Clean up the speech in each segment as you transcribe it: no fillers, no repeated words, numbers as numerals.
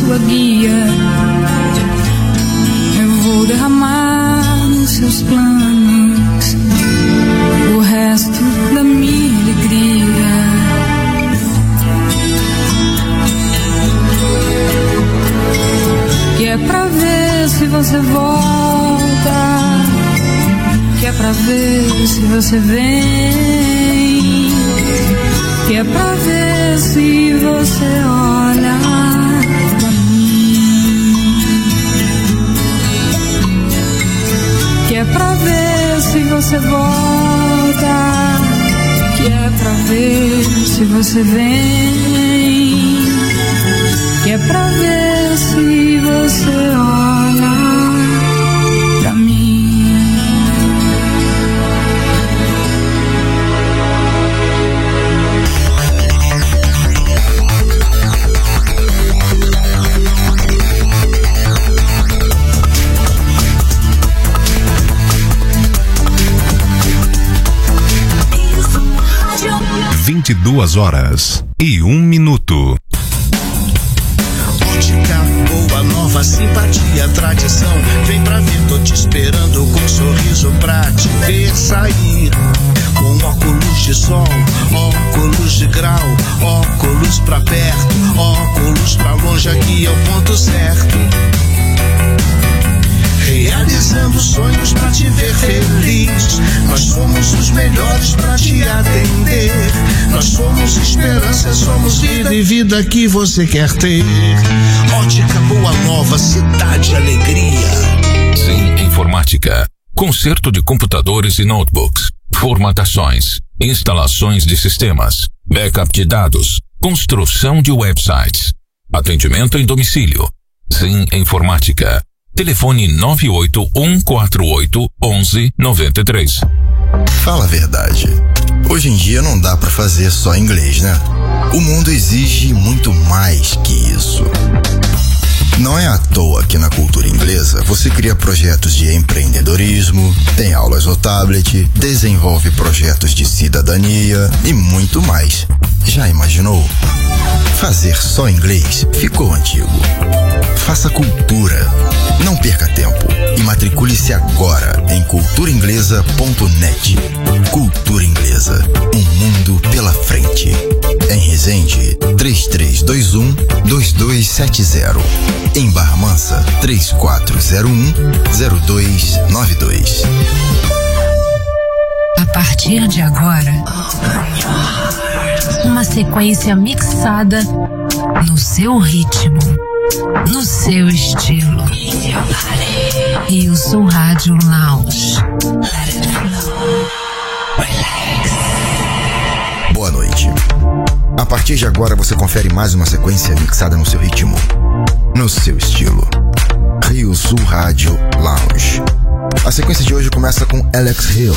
sua guia. Eu vou derramar nos seus planos o resto da minha alegria. Que é pra ver se você volta, que é pra ver se você vem, que é pra ver se você olha pra mim, que é pra ver se você volta, que é pra ver se você vem, que é pra ver se você olha pra mim. Vinte e 22h01. Ótica boa, nova simpatia, tradição. Vem pra ver, tô te esperando com um sorriso pra te ver sair. Com óculos de sol, óculos de grau, óculos pra perto, óculos pra longe, aqui é o ponto certo. Realizando sonhos pra te ver feliz. Nós somos os melhores pra te atender. Nós somos esperança, somos vida e vida que você quer ter. Ótica Boa Nova, cidade alegria. Sim Informática. Conserto de computadores e notebooks. Formatações. Instalações de sistemas. Backup de dados. Construção de websites. Atendimento em domicílio. Sim Informática. Telefone 981481193. Fala a verdade. Hoje em dia não dá pra fazer só inglês, né? O mundo exige muito mais que isso. Não é à toa que na cultura inglesa você cria projetos de empreendedorismo, tem aulas no tablet, desenvolve projetos de cidadania e muito mais. Já imaginou? Fazer só inglês ficou antigo. Faça cultura. Não perca tempo e matricule-se agora em culturainglesa.net. Cultura Inglesa, um mundo pela frente. Em Resende, 3321-2270. Em Barra Mansa, 3401-0292. A partir de agora, uma sequência mixada no seu ritmo, no seu estilo. E o Soul Rádio Lounge. Let it flow. Relax. Boa noite. A partir de agora você confere mais uma sequência mixada no seu ritmo, no seu estilo. Rio Sul Rádio Lounge. A sequência de hoje começa com Alex Hill.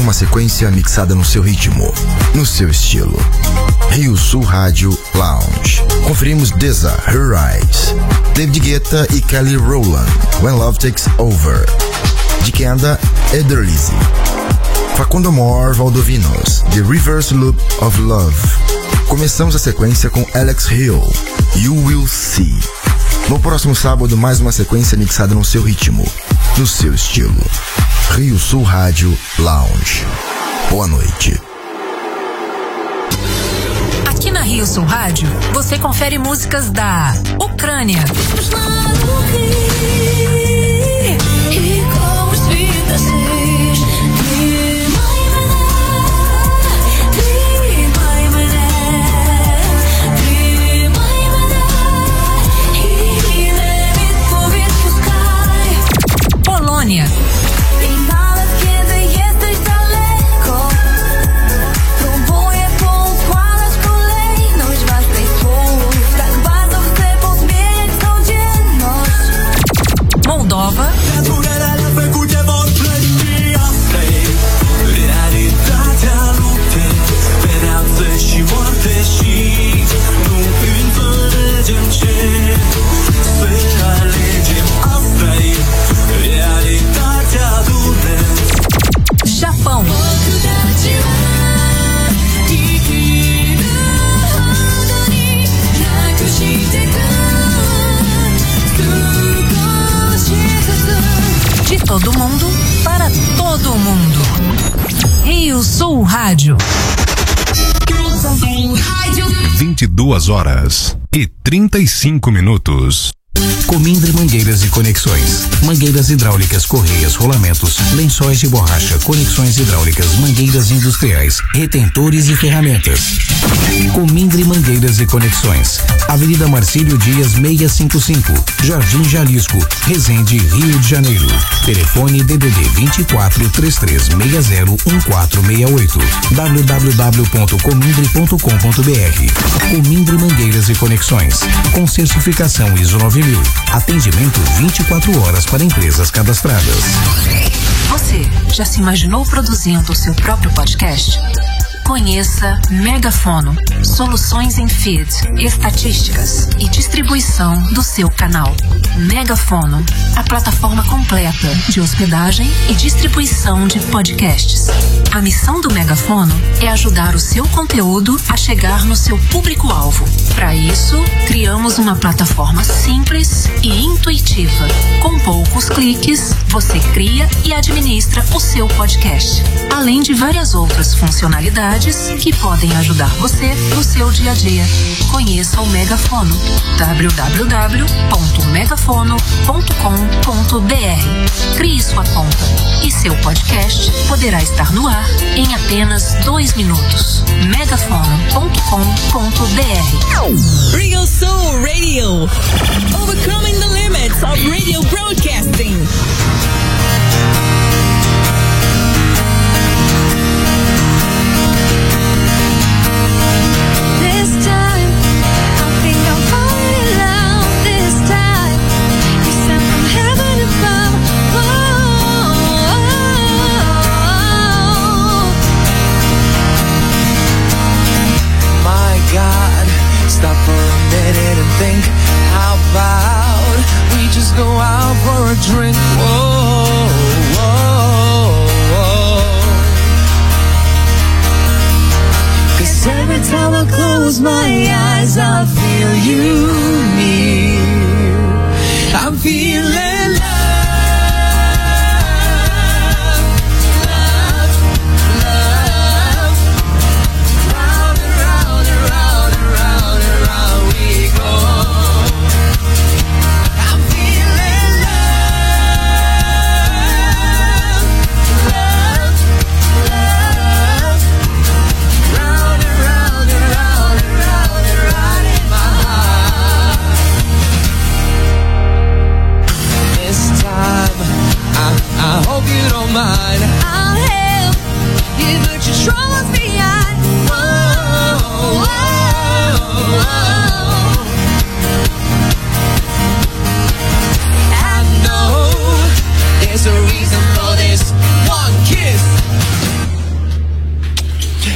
uma sequência mixada no seu ritmo, no seu estilo. Rio Sul Rádio Lounge. Conferimos Deza, Her Eyes, David Guetta e Kelly Rowland, When Love Takes Over, de quem anda Ederlizzy. Facundo Amor, Valdovinos, The Reverse Loop of Love. Começamos a sequência com Alex Hill, You Will See. No próximo sábado, mais uma sequência mixada no seu ritmo, no seu estilo. Rio Sul Rádio Lounge. Boa noite. Aqui na Rio Sul Rádio, você confere músicas da Ucrânia, Polônia, Moldova, Japão, de todo mundo para todo mundo. Rio Sul Rádio. 22h35. Comindre Mangueiras e Conexões. Mangueiras hidráulicas, correias, rolamentos, lençóis de borracha, conexões hidráulicas, mangueiras industriais, retentores e ferramentas. Comindre Mangueiras e Conexões. Avenida Marcílio Dias 655, Jardim Jalisco, Resende, Rio de Janeiro. Telefone DDD 24 3360 1468. www.comindre.com.br. Comindre Mangueiras e Conexões. Com certificação ISO 9000. Atendimento 24 horas para empresas cadastradas. Você já se imaginou produzindo o seu próprio podcast? Conheça Megafono, soluções em feed, estatísticas e distribuição do seu canal. Megafono, a plataforma completa de hospedagem e distribuição de podcasts. A missão do Megafono é ajudar o seu conteúdo a chegar no seu público-alvo. Para isso, criamos uma plataforma simples e intuitiva. Com poucos cliques, você cria e administra o seu podcast, além de várias outras funcionalidades que podem ajudar você no seu dia a dia. Conheça o Megafono. www.megafono.com.br. Crie sua conta e seu podcast poderá estar no ar em apenas 2 minutos. megafono.com.br. Rio Sul Radio. Overcoming the limits of radio broadcasting. Stop for a minute and think, how about we just go out for a drink? Whoa, whoa, whoa. 'Cause every time I close my eyes I feel you near. I'm feeling love.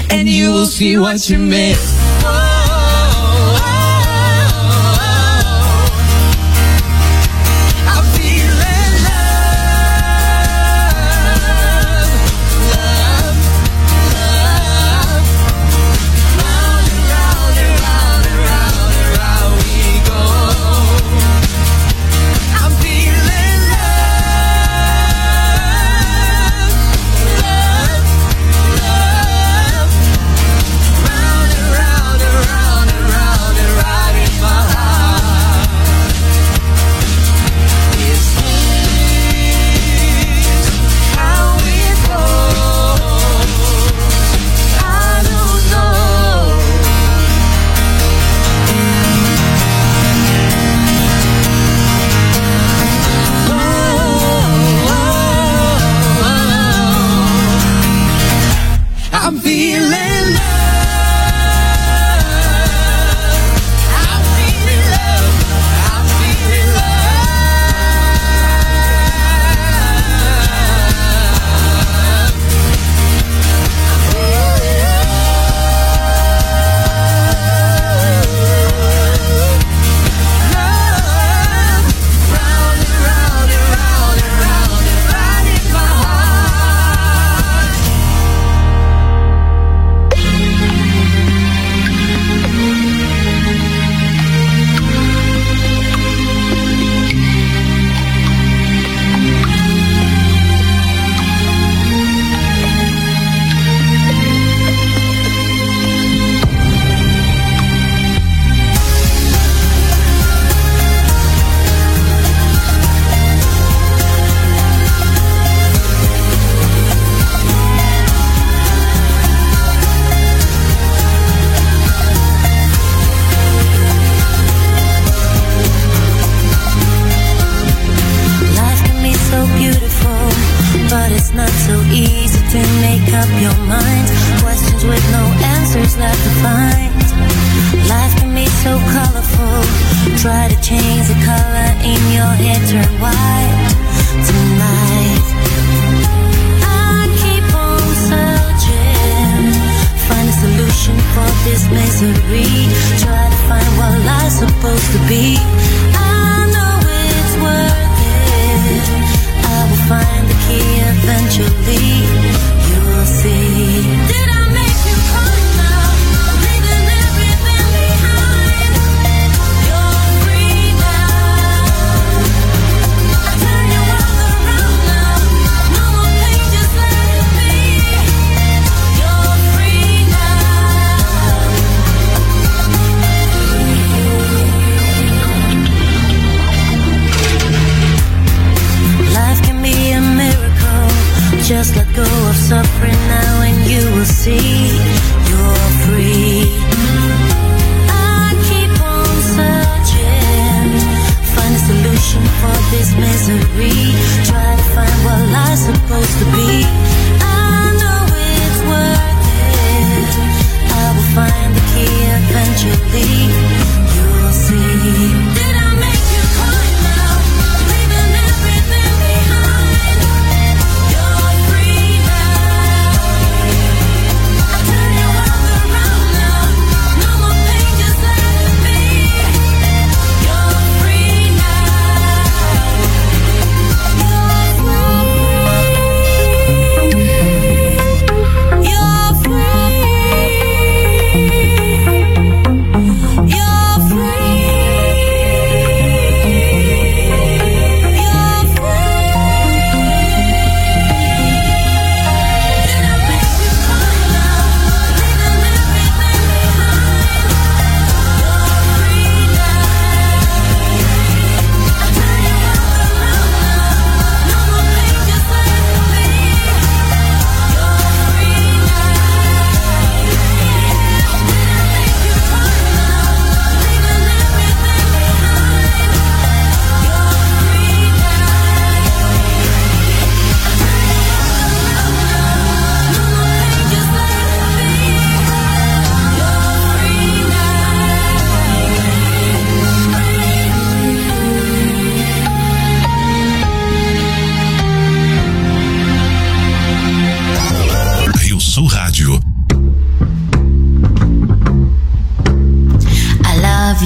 and you will see what you miss.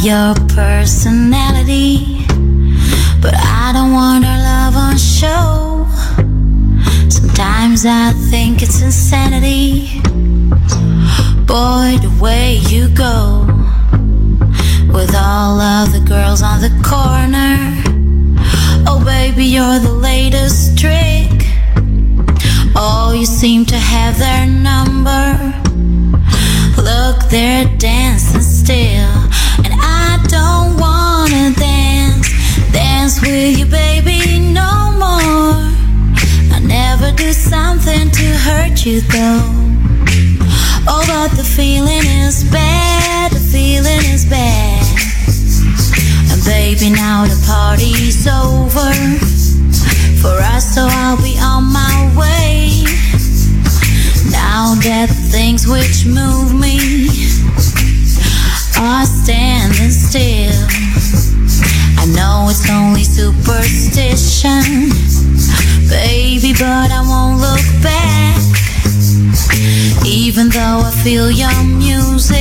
your personality, but I don't want our love on show. Sometimes I think it's insanity. Boy, the way you go with all of the girls on the corner. Oh baby, you're the latest trick. Oh, you seem to have their number. Look, they're dancing still, and I don't wanna dance with you, baby, no more. I never do something to hurt you though. Oh, but the feeling is bad, the feeling is bad. And baby, now the party's over for us, so I'll be on my way. Now that the things which move me are standing still. I know it's only superstition, baby, but I won't look back. Even though I feel your music